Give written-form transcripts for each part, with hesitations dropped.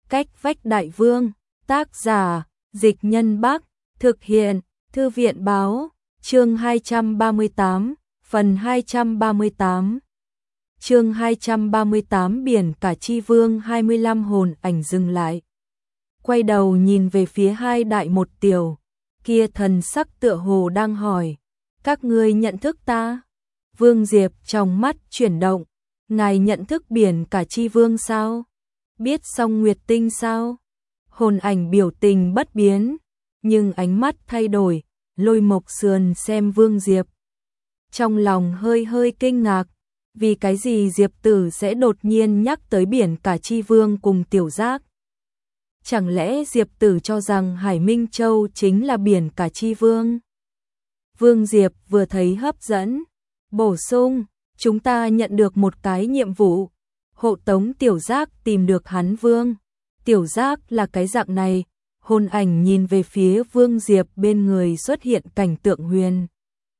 Cách vách đại vương, tác giả, Dịch Nhân Bắc, thực hiện, Thư viện báo, chương 238, phần 238. Chương 238 biển cả chi vương 25 hồn ảnh dừng lại. Quay đầu nhìn về phía hai đại một tiểu, kia thần sắc tựa hồ đang hỏi, các ngươi nhận thức ta? Vương Diệp trong mắt chuyển động, ngài nhận thức biển cả chi vương sao? Biết Song Nguyệt Tinh sao? Hồn ảnh biểu tình bất biến, nhưng ánh mắt thay đổi, Lôi Mộc sườn xem Vương Diệp. Trong lòng hơi hơi kinh ngạc, vì cái gì Diệp Tử sẽ đột nhiên nhắc tới biển cả chi vương cùng Tiểu Giác? Chẳng lẽ Diệp Tử cho rằng Hải Minh Châu chính là biển cả chi vương? Vương Diệp vừa thấy hấp dẫn, bổ sung, chúng ta nhận được một cái nhiệm vụ, hộ tống Tiểu Giác tìm được hắn vương. Tiểu Giác là cái dạng này, hồn ảnh nhìn về phía Vương Diệp bên người xuất hiện cảnh tượng huyền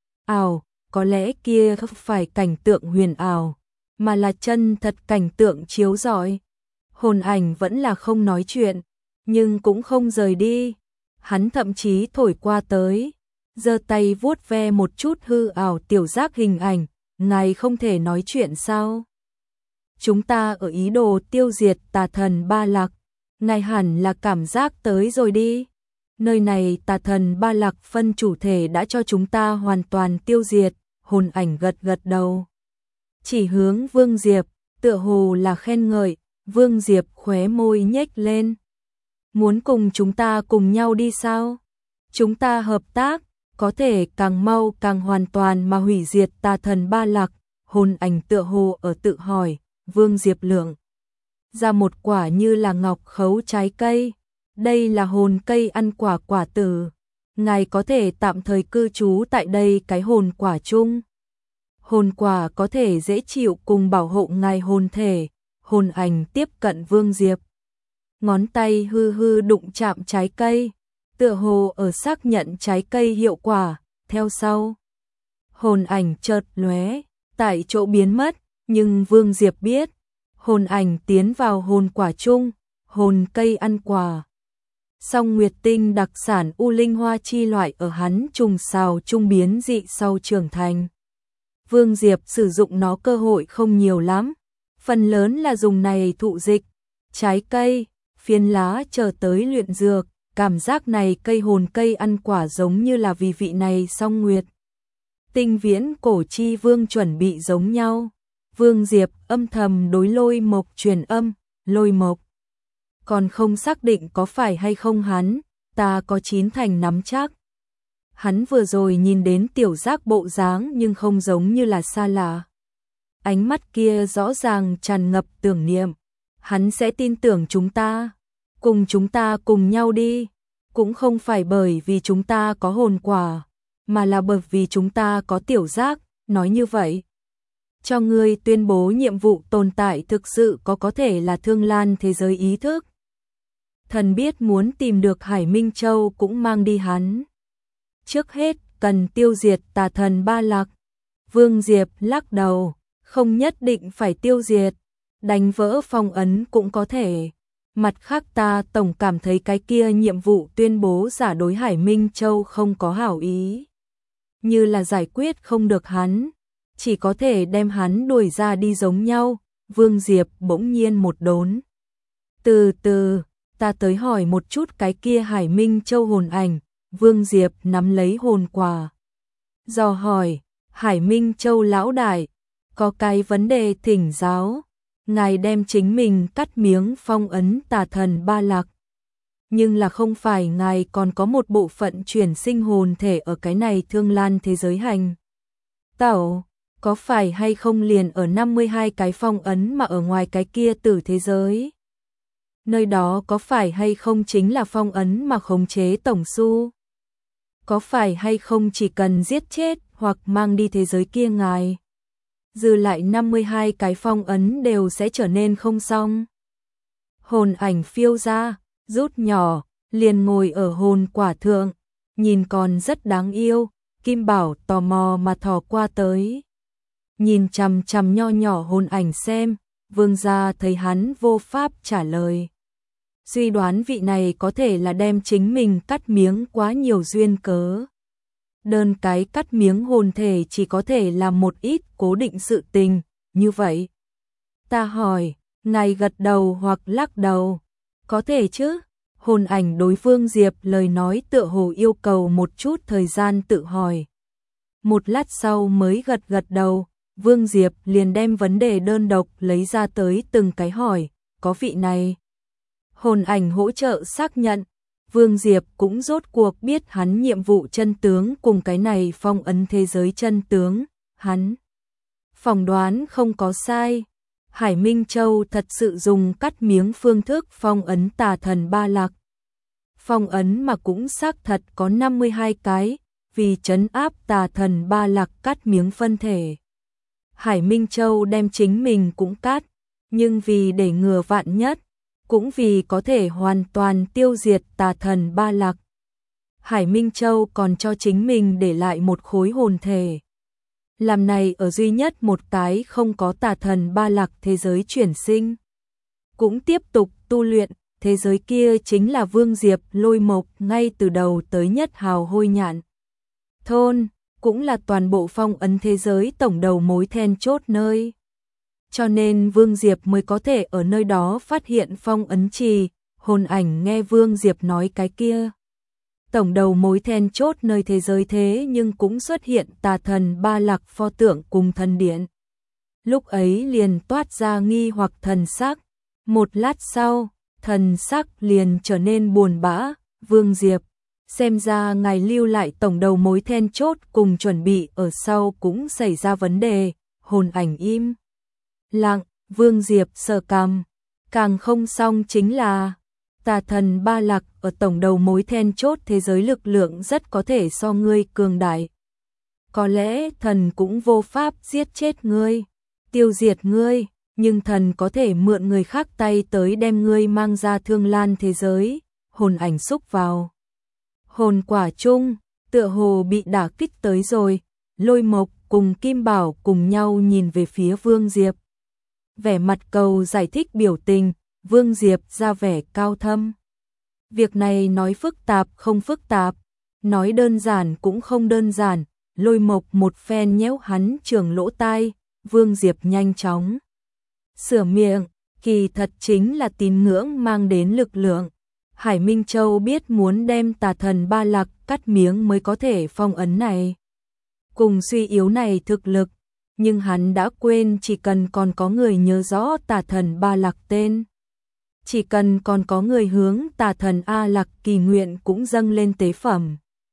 ảo, có lẽ kia không phải cảnh tượng huyền ảo, mà là chân thật cảnh tượng chiếu rọi. Hồn ảnh vẫn là không nói chuyện, nhưng cũng không rời đi. Hắn thậm chí thổi qua tới, giơ tay vuốt ve một chút hư ảo Tiểu Giác hình ảnh, ngài không thể nói chuyện sao? Chúng ta ở ý đồ tiêu diệt tà thần Ba Lạc, ngài hẳn là cảm giác tới rồi đi. Nơi này tà thần Ba Lạc phân chủ thể đã cho chúng ta hoàn toàn tiêu diệt, hồn ảnh gật gật đầu. Chỉ hướng Vương Diệp, tựa hồ là khen ngợi, Vương Diệp khóe môi nhếch lên. Muốn cùng chúng ta cùng nhau đi sao? Chúng ta hợp tác, có thể càng mau càng hoàn toàn mà hủy diệt tà thần Ba Lạc, hồn ảnh tựa hồ ở tự hỏi. Vương Diệp lượng ra một quả như là ngọc khấu trái cây, đây là hồn cây ăn quả quả tử, ngài có thể tạm thời cư trú tại đây cái hồn quả chung. Hồn quả có thể dễ chịu cùng bảo hộ ngài hồn thể. Hồn ảnh tiếp cận Vương Diệp, ngón tay hư hư đụng chạm trái cây, tựa hồ ở xác nhận trái cây hiệu quả. Theo sau, hồn ảnh chợt lóe, tại chỗ biến mất. Nhưng Vương Diệp biết, hồn ảnh tiến vào hồn quả chung, hồn cây ăn quả. Song Nguyệt Tinh đặc sản U Linh Hoa chi loại ở hắn trùng xào trung biến dị sau trưởng thành. Vương Diệp sử dụng nó cơ hội không nhiều lắm, phần lớn là dùng này thụ dịch, trái cây, phiến lá chờ tới luyện dược. Cảm giác này cây hồn cây ăn quả giống như là vì vị này Song Nguyệt Tinh viễn cổ chi vương chuẩn bị giống nhau. Vương Diệp âm thầm đối Lôi Mộc truyền âm, Lôi Mộc còn không xác định có phải hay không hắn, ta có 9 thành nắm chắc. Hắn vừa rồi nhìn đến Tiểu Giác bộ dáng nhưng không giống như là xa lạ. Ánh mắt kia rõ ràng tràn ngập tưởng niệm, hắn sẽ tin tưởng chúng ta, cùng chúng ta cùng nhau đi, cũng không phải bởi vì chúng ta có hồn quả, mà là bởi vì chúng ta có Tiểu Giác. Nói như vậy, cho ngươi tuyên bố nhiệm vụ tồn tại thực sự có thể là thương lan thế giới ý thức. Thần biết muốn tìm được Hải Minh Châu cũng mang đi hắn. Trước hết cần tiêu diệt tà thần Ba Lạc. Vương Diệp lắc đầu, không nhất định phải tiêu diệt, đánh vỡ phong ấn cũng có thể. Mặt khác ta tổng cảm thấy cái kia nhiệm vụ tuyên bố giả đối Hải Minh Châu không có hảo ý. Như là giải quyết không được hắn, chỉ có thể đem hắn đuổi ra đi giống nhau. Vương Diệp bỗng nhiên một đốn. Từ từ, ta tới hỏi một chút cái kia Hải Minh Châu hồn ảnh. Vương Diệp nắm lấy hồn quả, dò hỏi, Hải Minh Châu lão đại, có cái vấn đề thỉnh giáo. Ngài đem chính mình cắt miếng phong ấn tà thần Ba Lạc, nhưng là không phải ngài còn có một bộ phận chuyển sinh hồn thể ở cái này thương lan thế giới hành tẩu, có phải hay không liền ở 52 cái phong ấn mà ở ngoài cái kia tử thế giới? Nơi đó có phải hay không chính là phong ấn mà khống chế tổng su? Có phải hay không chỉ cần giết chết hoặc mang đi thế giới kia ngài, dư lại 52 cái phong ấn đều sẽ trở nên không xong? Hồn ảnh phiêu ra, rút nhỏ, liền ngồi ở hồn quả thượng, nhìn còn rất đáng yêu. Kim Bảo tò mò mà thò qua tới, nhìn chằm chằm nho nhỏ hồn ảnh xem. Vương gia thấy hắn vô pháp trả lời, suy đoán vị này có thể là đem chính mình cắt miếng quá nhiều duyên cớ. Đơn cái cắt miếng hồn thể chỉ có thể làm một ít cố định sự tình, như vậy. Ta hỏi, ngài gật đầu hoặc lắc đầu, có thể chứ? Hồn ảnh đối Vương Diệp lời nói tựa hồ yêu cầu một chút thời gian tự hỏi. Một lát sau mới gật đầu, Vương Diệp liền đem vấn đề đơn độc lấy ra tới từng cái hỏi, có vị này. Hồn ảnh hỗ trợ xác nhận, Vương Diệp cũng rốt cuộc biết hắn nhiệm vụ chân tướng cùng cái này phong ấn thế giới chân tướng, hắn phỏng đoán không có sai. Hải Minh Châu thật sự dùng cắt miếng phương thức phong ấn tà thần Ba Lạc. Phong ấn mà cũng xác thật có 52 cái, vì trấn áp tà thần Ba Lạc cắt miếng phân thể. Hải Minh Châu đem chính mình cũng cắt, nhưng vì để ngừa vạn nhất, cũng vì có thể hoàn toàn tiêu diệt tà thần Ba Lạc. Hải Minh Châu còn cho chính mình để lại một khối hồn thể. Làm này ở duy nhất một cái không có tà thần Ba Lạc thế giới chuyển sinh. Cũng tiếp tục tu luyện, thế giới kia chính là Vương Diệp Lôi Mộc ngay từ đầu tới Nhất Hào Hôi Nhạn thôn, cũng là toàn bộ phong ấn thế giới tổng đầu mối then chốt nơi. Cho nên Vương Diệp mới có thể ở nơi đó phát hiện phong ấn trì. Hồn ảnh nghe Vương Diệp nói cái kia tổng đầu mối then chốt nơi thế giới thế nhưng cũng xuất hiện tà thần Ba Lạc pho tượng cùng thần điện. Lúc ấy liền toát ra nghi hoặc thần sắc. Một lát sau, thần sắc liền trở nên buồn bã. Vương Diệp, xem ra ngài lưu lại tổng đầu mối then chốt cùng chuẩn bị ở sau cũng xảy ra vấn đề. Hồn ảnh im lặng, Vương Diệp sờ cằm. Càng không xong chính là tà thần Ba Lạc ở tổng đầu mối then chốt thế giới lực lượng rất có thể so ngươi cường đại. Có lẽ thần cũng vô pháp giết chết ngươi, tiêu diệt ngươi, nhưng thần có thể mượn người khác tay tới đem ngươi mang ra Thương Lan thế giới. Hồn ảnh xúc vào hồn quả chung, tựa hồ bị đả kích tới rồi. Lôi Mộc cùng Kim Bảo cùng nhau nhìn về phía Vương Diệp. Vẻ mặt cầu giải thích biểu tình, Vương Diệp ra vẻ cao thâm. Việc này nói phức tạp không phức tạp, nói đơn giản cũng không đơn giản. Lôi Mộc một phen nhéo hắn trường lỗ tai, Vương Diệp nhanh chóng sửa miệng, kỳ thật chính là tín ngưỡng mang đến lực lượng. Hải Minh Châu biết muốn đem tà thần Ba Lạc cắt miếng mới có thể phong ấn này. Cùng suy yếu này thực lực, nhưng hắn đã quên chỉ cần còn có người nhớ rõ tà thần Ba Lạc tên. Chỉ cần còn có người hướng tà thần A Lạc kỳ nguyện cũng dâng lên tế phẩm.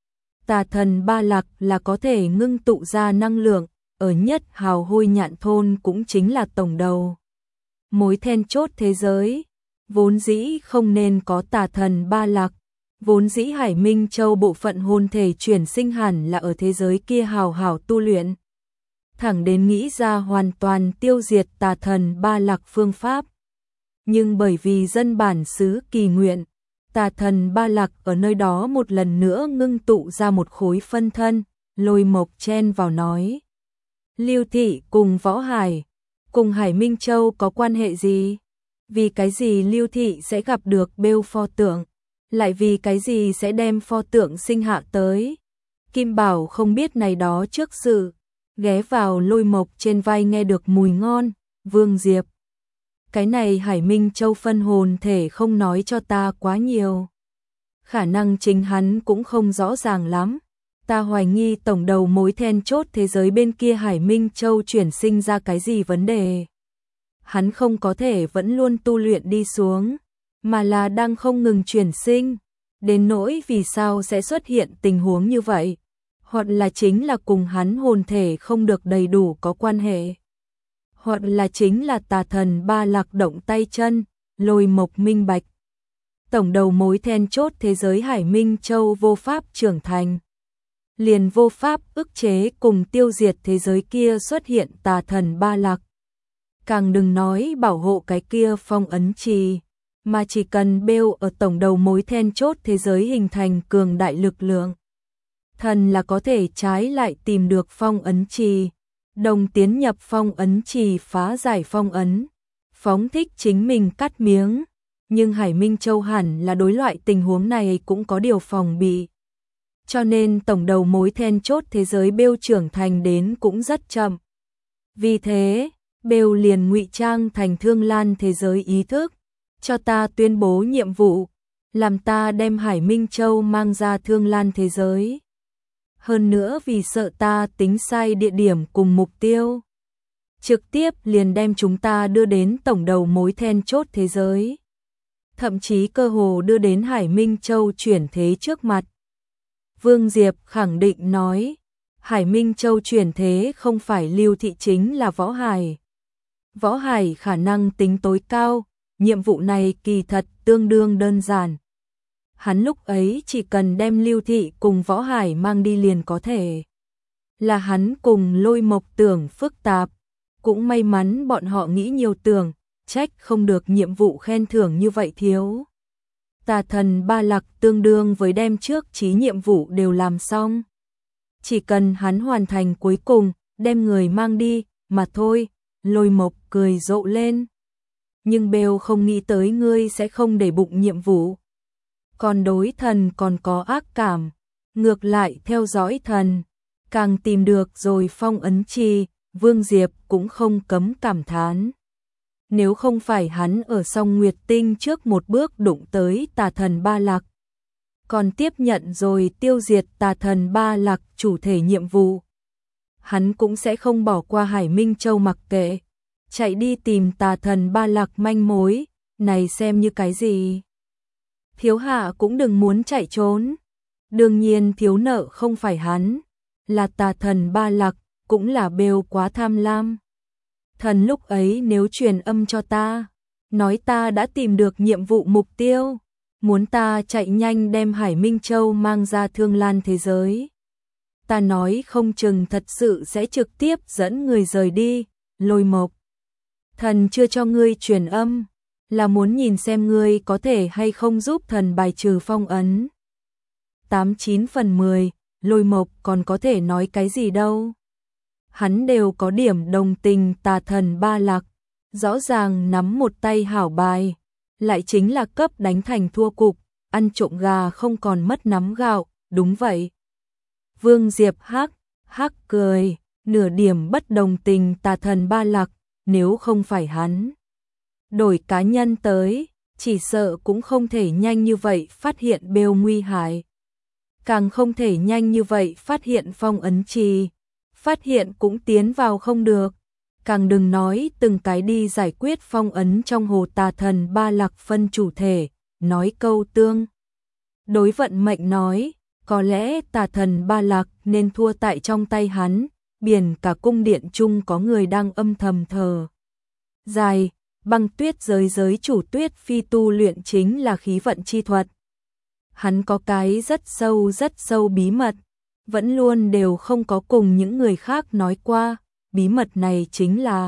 Tà thần Ba Lạc là có thể ngưng tụ ra năng lượng, ở Nhất Hào Hôi Nhạn thôn cũng chính là tổng đầu mối then chốt thế giới. Vốn dĩ không nên có tà thần Ba Lạc, vốn dĩ Hải Minh Châu bộ phận hồn thể chuyển sinh hẳn là ở thế giới kia hào hảo tu luyện. Thẳng đến nghĩ ra hoàn toàn tiêu diệt tà thần Ba Lạc phương pháp. Nhưng bởi vì dân bản xứ kỳ nguyện, tà thần Ba Lạc ở nơi đó một lần nữa ngưng tụ ra một khối phân thân. Lôi Mộc chen vào nói, Lưu Thị cùng Võ Hải, cùng Hải Minh Châu có quan hệ gì? Vì cái gì Lưu Thị sẽ gặp được bêu pho tượng? Lại vì cái gì sẽ đem pho tượng sinh hạ tới? Kim Bảo không biết này đó trước sự, ghé vào Lôi Mộc trên vai nghe được mùi ngon. Vương Diệp, cái này Hải Minh Châu phân hồn thể không nói cho ta quá nhiều. Khả năng chính hắn cũng không rõ ràng lắm. Ta hoài nghi tổng đầu mối then chốt thế giới bên kia Hải Minh Châu chuyển sinh ra cái gì vấn đề. Hắn không có thể vẫn luôn tu luyện đi xuống, mà là đang không ngừng chuyển sinh. Đến nỗi vì sao sẽ xuất hiện tình huống như vậy, hoặc là chính là cùng hắn hồn thể không được đầy đủ có quan hệ, hoặc là chính là tà thần Ba Lạc động tay chân. Lôi Mộc minh bạch, tổng đầu mối then chốt thế giới Hải Minh Châu vô pháp trưởng thành, liền vô pháp ức chế cùng tiêu diệt thế giới kia xuất hiện tà thần Ba Lạc. Càng đừng nói bảo hộ cái kia phong ấn trì, mà chỉ cần bêu ở tổng đầu mối then chốt thế giới hình thành cường đại lực lượng. Thần là có thể trái lại tìm được phong ấn trì, đồng tiến nhập phong ấn trì phá giải phong ấn, phóng thích chính mình cắt miếng. Nhưng Hải Minh Châu hẳn là đối loại tình huống này cũng có điều phòng bị. Cho nên tổng đầu mối then chốt thế giới Bêu trưởng thành đến cũng rất chậm. Vì thế, Bêu liền ngụy trang thành Thương Lan thế giới ý thức, cho ta tuyên bố nhiệm vụ, làm ta đem Hải Minh Châu mang ra Thương Lan thế giới. Hơn nữa vì sợ ta tính sai địa điểm cùng mục tiêu, trực tiếp liền đem chúng ta đưa đến tổng đầu mối then chốt thế giới. Thậm chí cơ hồ đưa đến Hải Minh Châu chuyển thế trước mặt. Vương Diệp khẳng định nói, Hải Minh Châu chuyển thế không phải Lưu Thị chính là Võ Hải. Võ Hải khả năng tính tối cao, nhiệm vụ này kỳ thật tương đương đơn giản. Hắn lúc ấy chỉ cần đem Lưu Thị cùng Võ Hải mang đi liền có thể. Là hắn cùng Lôi Mộc tưởng phức tạp, cũng may mắn bọn họ nghĩ nhiều tưởng, trách không được nhiệm vụ khen thưởng như vậy thiếu. Tà thần Ba Lặc tương đương với đem trước chí nhiệm vụ đều làm xong. Chỉ cần hắn hoàn thành cuối cùng, đem người mang đi, mà thôi. Lôi Mộc cười rộ lên. Nhưng Bêu không nghĩ tới ngươi sẽ không để bụng nhiệm vụ. Còn đối thần còn có ác cảm, ngược lại theo dõi thần. Càng tìm được rồi phong ấn trì, Vương Diệp cũng không cấm cảm thán. Nếu không phải hắn ở Song Nguyệt Tinh trước một bước đụng tới tà thần Ba Lặc, còn tiếp nhận rồi tiêu diệt tà thần Ba Lặc chủ thể nhiệm vụ, hắn cũng sẽ không bỏ qua Hải Minh Châu mặc kệ, chạy đi tìm tà thần Ba Lặc manh mối, này xem như cái gì. Thiếu hạ cũng đừng muốn chạy trốn. Đương nhiên thiếu nợ không phải hắn, là tà thần Ba Lặc, cũng là Bêu quá tham lam. Thần lúc ấy nếu truyền âm cho ta, nói ta đã tìm được nhiệm vụ mục tiêu, muốn ta chạy nhanh đem Hải Minh Châu mang ra Thương Lan thế giới. Ta nói không chừng thật sự sẽ trực tiếp dẫn người rời đi. Lôi Mộc, thần chưa cho ngươi truyền âm, là muốn nhìn xem ngươi có thể hay không giúp thần bài trừ phong ấn. 89 phần 10, Lôi Mộc còn có thể nói cái gì đâu. Hắn đều có điểm đồng tình tà thần Ba Lặc, rõ ràng nắm một tay hảo bài, lại chính là cấp đánh thành thua cục, ăn trộm gà không còn mất nắm gạo, đúng vậy. Vương Diệp hắc cười, nửa điểm bất đồng tình tà thần Ba Lặc, nếu không phải hắn đổi cá nhân tới, chỉ sợ cũng không thể nhanh như vậy phát hiện Bêu nguy hại. Càng không thể nhanh như vậy phát hiện phong ấn trì, phát hiện cũng tiến vào không được. Càng đừng nói từng cái đi giải quyết phong ấn trong hồ tà thần Ba Lặc phân chủ thể, nói câu tương. Đối vận mệnh nói, có lẽ tà thần Ba Lặc nên thua tại trong tay hắn, biển cả cung điện chung có người đang âm thầm thờ. Dài, Băng Tuyết giới chủ Tuyết Phi tu luyện chính là khí vận chi thuật. Hắn có cái rất sâu bí mật, vẫn luôn đều không có cùng những người khác nói qua, bí mật này chính là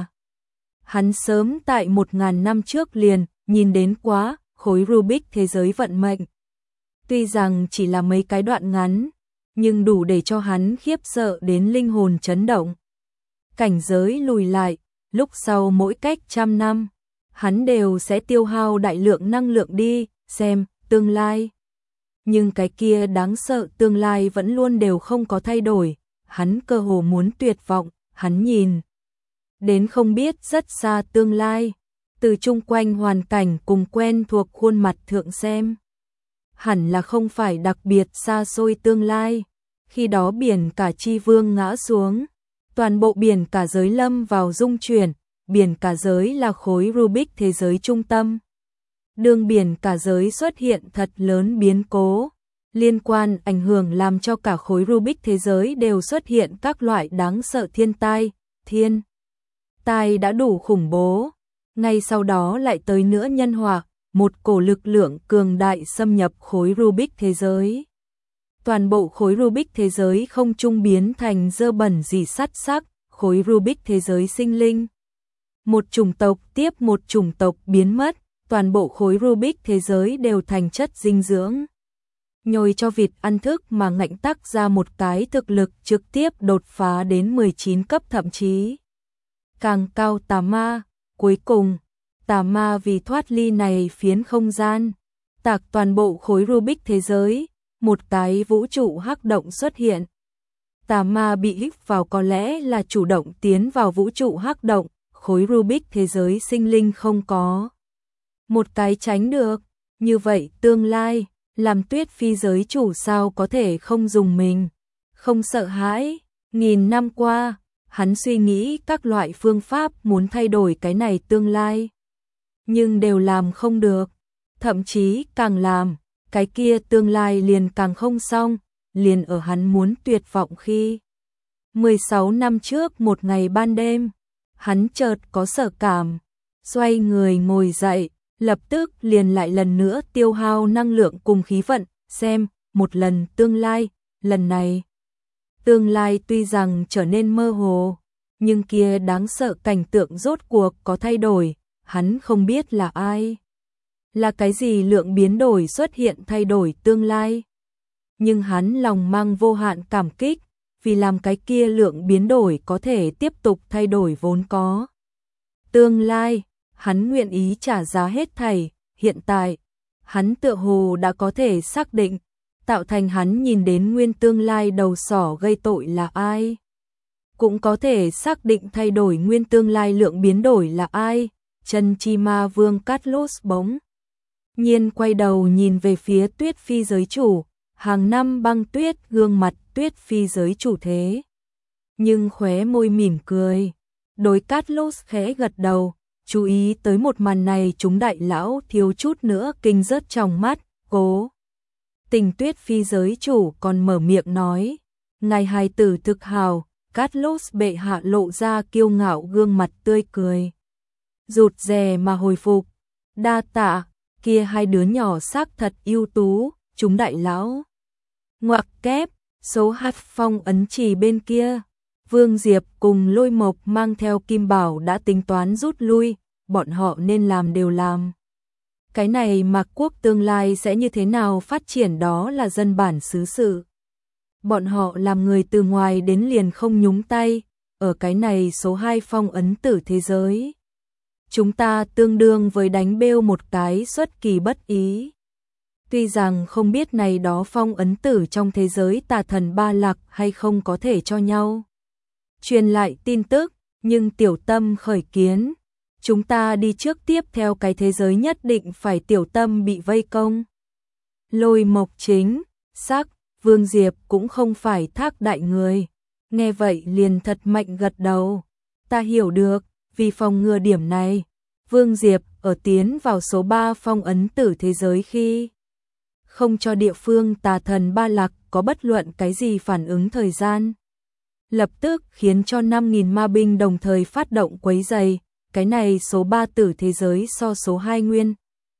hắn sớm tại 1000 năm trước liền nhìn đến quá khối Rubik thế giới vận mệnh. Tuy rằng chỉ là mấy cái đoạn ngắn, nhưng đủ để cho hắn khiếp sợ đến linh hồn chấn động. Cảnh giới lùi lại, lúc sau mỗi cách 100 năm, hắn đều sẽ tiêu hao đại lượng năng lượng đi xem tương lai. Nhưng cái kia đáng sợ tương lai vẫn luôn đều không có thay đổi, hắn cơ hồ muốn tuyệt vọng, hắn nhìn đến không biết rất xa tương lai, từ chung quanh hoàn cảnh cùng quen thuộc khuôn mặt thượng xem. Hẳn là không phải đặc biệt xa xôi tương lai, khi đó biển cả chi vương ngã xuống, toàn bộ biển cả giới lâm vào dung chuyển, biển cả giới là khối Rubik thế giới trung tâm. Đường biển cả giới xuất hiện thật lớn biến cố, liên quan ảnh hưởng làm cho cả khối Rubik thế giới đều xuất hiện các loại đáng sợ thiên tai đã đủ khủng bố, ngay sau đó lại tới nữa nhân họa, một cổ lực lượng cường đại xâm nhập khối Rubik thế giới. Toàn bộ khối Rubik thế giới không trung biến thành dơ bẩn gì sắt sắc, khối Rubik thế giới sinh linh. Một chủng tộc tiếp một chủng tộc biến mất, toàn bộ khối Rubik thế giới đều thành chất dinh dưỡng. Nhồi cho vịt ăn thức mà ngạnh tắc ra một cái thực lực trực tiếp đột phá đến 19 cấp thậm chí càng cao tà ma. Cuối cùng, Tà ma vì thoát ly này phiến không gian, tạc toàn bộ khối Rubik thế giới, một cái vũ trụ hắc động xuất hiện. Tà ma bị hít vào có lẽ là chủ động tiến vào vũ trụ hắc động, khối Rubik thế giới sinh linh không có một cái tránh được. Như vậy tương lai, làm Tuyết Phi giới chủ sao có thể không dùng mình, không sợ hãi. Nghìn năm qua, hắn suy nghĩ các loại phương pháp muốn thay đổi cái này tương lai, nhưng đều làm không được. Thậm chí càng làm, cái kia tương lai liền càng không xong. Liền ở hắn muốn tuyệt vọng khi 16 năm trước một ngày ban đêm, hắn chợt có sở cảm, xoay người ngồi dậy, lập tức liền lại lần nữa tiêu hao năng lượng cùng khí vận, xem một lần tương lai. Lần này tương lai tuy rằng trở nên mơ hồ, nhưng kia đáng sợ cảnh tượng rốt cuộc có thay đổi. Hắn không biết là ai, là cái gì lượng biến đổi xuất hiện thay đổi tương lai, nhưng hắn lòng mang vô hạn cảm kích, vì làm cái kia lượng biến đổi có thể tiếp tục thay đổi vốn có tương lai. Hắn nguyện ý trả giá hết thảy. Hiện tại, hắn tựa hồ đã có thể xác định, tạo thành hắn nhìn đến nguyên tương lai đầu sỏ gây tội là ai, cũng có thể xác định thay đổi nguyên tương lai lượng biến đổi là ai. Chân chi ma vương Carlos bỗng nhiên quay đầu nhìn về phía Tuyết Phi giới chủ, hàng năm băng tuyết gương mặt Tuyết Phi giới chủ thế, nhưng khóe môi mỉm cười. Đối Carlos khẽ gật đầu, chú ý tới một màn này, chúng đại lão thiếu chút nữa kinh rớt trong mắt. Cố tình Tuyết Phi giới chủ còn mở miệng nói, ngài hài tử thực hào. Carlos bệ hạ lộ ra kiêu ngạo gương mặt tươi cười, rụt rè mà hồi phục. Đa tạ, kia hai đứa nhỏ xác thật ưu tú. Chúng đại lão ngoặc kép. Số hạt phong ấn trì bên kia, Vương Diệp cùng Lôi Mộc mang theo Kim Bảo đã tính toán rút lui, bọn họ nên làm đều làm. Cái này Mạc Quốc tương lai sẽ như thế nào phát triển đó là dân bản xứ sự. Bọn họ làm người từ ngoài đến liền không nhúng tay, ở cái này số 2 phong ấn tử thế giới. Chúng ta tương đương với đánh bêu một cái xuất kỳ bất ý. Tuy rằng không biết này đó phong ấn tử trong thế giới tà thần ba lạc hay không có thể cho nhau truyền lại tin tức, nhưng tiểu tâm khởi kiến. Chúng ta đi trước, tiếp theo cái thế giới nhất định phải tiểu tâm bị vây công. Lôi Mộc chính xác, Vương Diệp cũng không phải thác đại người. Nghe vậy liền thật mạnh gật đầu. Ta hiểu được, vì phòng ngừa điểm này, Vương Diệp ở tiến vào số 3 phong ấn tử thế giới khi không cho địa phương tà thần ba lạc có bất luận cái gì phản ứng thời gian. Lập tức khiến cho 5.000 ma binh đồng thời phát động quấy rầy. Cái này số 3 tử thế giới so số 2 nguyên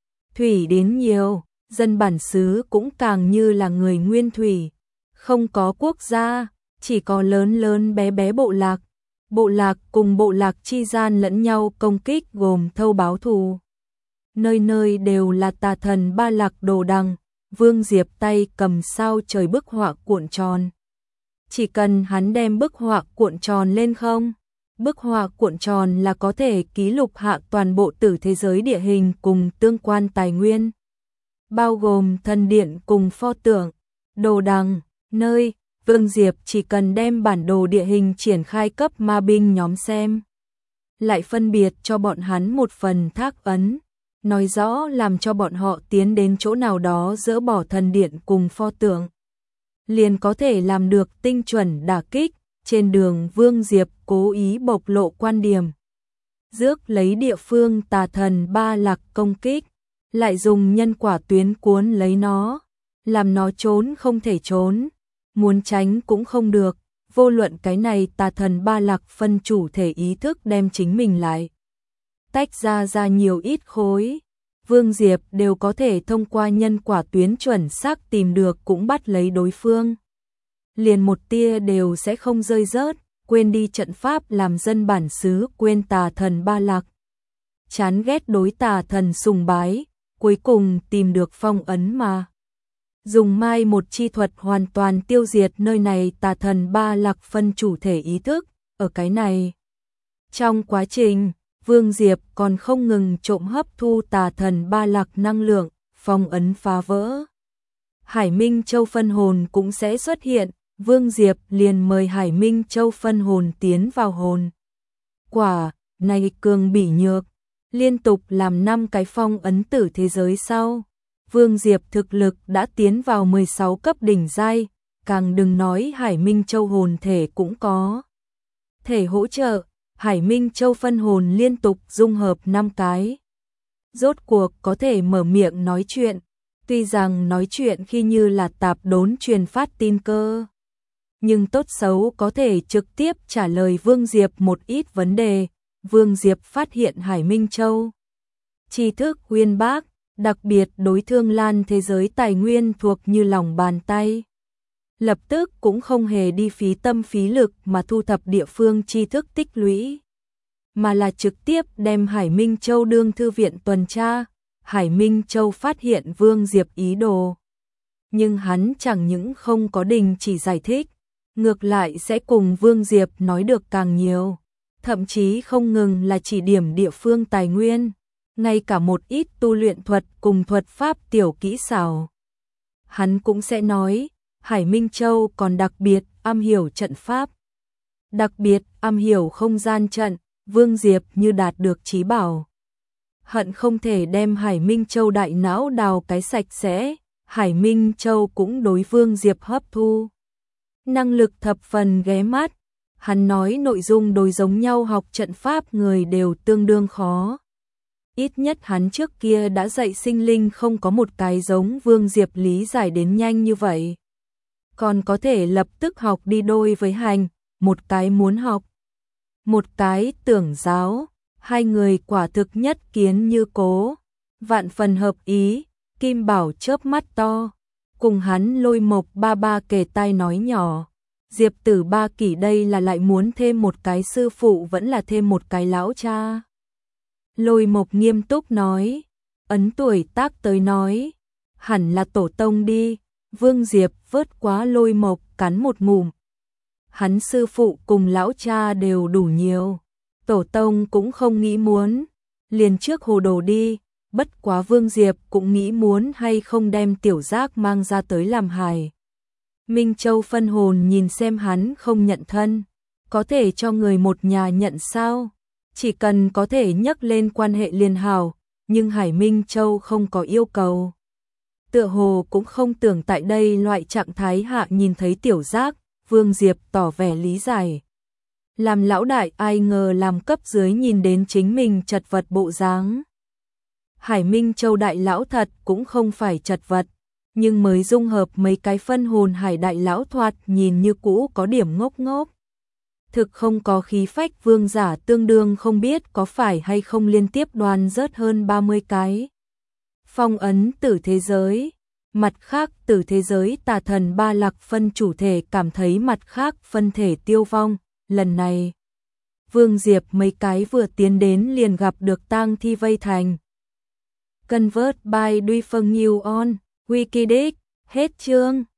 thủy đến nhiều, dân bản xứ cũng càng như là người nguyên thủy. Không có quốc gia, chỉ có lớn lớn bé bé bộ lạc. Bộ lạc cùng bộ lạc chi gian lẫn nhau công kích gồm thâu báo thù. Nơi nơi đều là tà thần ba lạc đồ đằng. Vương Diệp tay cầm sao trời bức họa cuộn tròn. Chỉ cần hắn đem bức họa cuộn tròn lên không? Bức họa cuộn tròn là có thể ký lục hạ toàn bộ tử thế giới địa hình cùng tương quan tài nguyên, bao gồm thần điện cùng pho tượng, đồ đằng, nơi. Vương Diệp chỉ cần đem bản đồ địa hình triển khai cấp ma binh nhóm xem, lại phân biệt cho bọn hắn một phần thác ấn, nói rõ làm cho bọn họ tiến đến chỗ nào đó dỡ bỏ thần điện cùng pho tượng, liền có thể làm được tinh chuẩn đả kích. Trên đường Vương Diệp cố ý bộc lộ quan điểm, rước lấy địa phương tà thần ba lạc công kích, lại dùng nhân quả tuyến cuốn lấy nó, làm nó trốn không thể trốn, muốn tránh cũng không được. Vô luận cái này tà thần ba lạc phân chủ thể ý thức đem chính mình lại tách ra nhiều ít khối, Vương Diệp đều có thể thông qua nhân quả tuyến chuẩn xác tìm được cũng bắt lấy đối phương. Liền một tia đều sẽ không rơi rớt, quên đi trận pháp làm dân bản xứ quên tà thần ba lạc. Chán ghét đối tà thần sùng bái, cuối cùng tìm được phong ấn mà. Dùng mai một chi thuật hoàn toàn tiêu diệt nơi này tà thần ba lạc phân chủ thể ý thức, ở cái này. Trong quá trình, Vương Diệp còn không ngừng trộm hấp thu tà thần ba lạc năng lượng, phong ấn phá vỡ. Hải Minh Châu phân hồn cũng sẽ xuất hiện, Vương Diệp liền mời Hải Minh Châu phân hồn tiến vào hồn. Quả, này cường bỉ nhược, liên tục làm 5 cái phong ấn tử thế giới sau. Vương Diệp thực lực đã tiến vào 16 cấp đỉnh giai, càng đừng nói Hải Minh Châu hồn thể cũng có thể hỗ trợ. Hải Minh Châu phân hồn liên tục dung hợp 5 cái. Rốt cuộc có thể mở miệng nói chuyện, tuy rằng nói chuyện khi như là tạp đốn truyền phát tin cơ. Nhưng tốt xấu có thể trực tiếp trả lời Vương Diệp một ít vấn đề. Vương Diệp phát hiện Hải Minh Châu tri thức uyên bác, đặc biệt đối Thương Lan thế giới tài nguyên thuộc như lòng bàn tay. Lập tức cũng không hề đi phí tâm phí lực mà thu thập địa phương tri thức tích lũy, mà là trực tiếp đem Hải Minh Châu đương thư viện tuần tra. Hải Minh Châu phát hiện Vương Diệp ý đồ, nhưng hắn chẳng những không có đình chỉ giải thích, ngược lại sẽ cùng Vương Diệp nói được càng nhiều, thậm chí không ngừng là chỉ điểm địa phương tài nguyên, ngay cả một ít tu luyện thuật cùng thuật pháp tiểu kỹ xảo. Hắn cũng sẽ nói, Hải Minh Châu còn đặc biệt am hiểu trận pháp, đặc biệt am hiểu không gian trận. Vương Diệp như đạt được chí bảo, hận không thể đem Hải Minh Châu đại não đào cái sạch sẽ. Hải Minh Châu cũng đối Vương Diệp hấp thu năng lực thập phần ghé mắt. Hắn nói nội dung đối giống nhau học trận pháp người đều tương đương khó. Ít nhất hắn trước kia đã dạy sinh linh không có một cái giống Vương Diệp lý giải đến nhanh như vậy. Còn có thể lập tức học đi đôi với hành, một cái muốn học, một cái tưởng giáo, hai người quả thực nhất kiến như cố, vạn phần hợp ý. Kim Bảo chớp mắt to, cùng hắn Lôi Mộc ba ba kề tai nói nhỏ, Diệp Tử ba kỷ đây là lại muốn thêm một cái sư phụ vẫn là thêm một cái lão cha. Lôi Mộc nghiêm túc nói, ấn tuổi tác tới nói, hẳn là tổ tông đi. Vương Diệp vớt quá Lôi Mộc cắn một ngụm. Hắn sư phụ cùng lão cha đều đủ nhiều, tổ tông cũng không nghĩ muốn, liền trước hồ đồ đi. Bất quá Vương Diệp cũng nghĩ muốn hay không đem tiểu giác mang ra tới làm hài. Minh Châu phân hồn nhìn xem hắn không nhận thân, có thể cho người một nhà nhận sao? Chỉ cần có thể nhắc lên quan hệ liền hảo, nhưng Hải Minh Châu không có yêu cầu. Tựa hồ cũng không tưởng tại đây loại trạng thái hạ nhìn thấy tiểu giác. Vương Diệp tỏ vẻ lý giải. Làm lão đại ai ngờ làm cấp dưới nhìn đến chính mình chật vật bộ dáng. Hải Minh Châu đại lão thật cũng không phải chật vật, nhưng mới dung hợp mấy cái phân hồn hải đại lão thoạt nhìn như cũ có điểm ngốc ngốc. Thực không có khí phách. Vương giả tương đương không biết có phải hay không liên tiếp đoàn rớt hơn 30 cái. Phong ấn tử thế giới. Mặt khác tử thế giới tà thần ba lạc phân chủ thể cảm thấy mặt khác phân thể tiêu vong. Lần này, Vương Diệp mấy cái vừa tiến đến liền gặp được tang thi vây thành. Convert by Duy Phân New On, Wikidex, hết chương.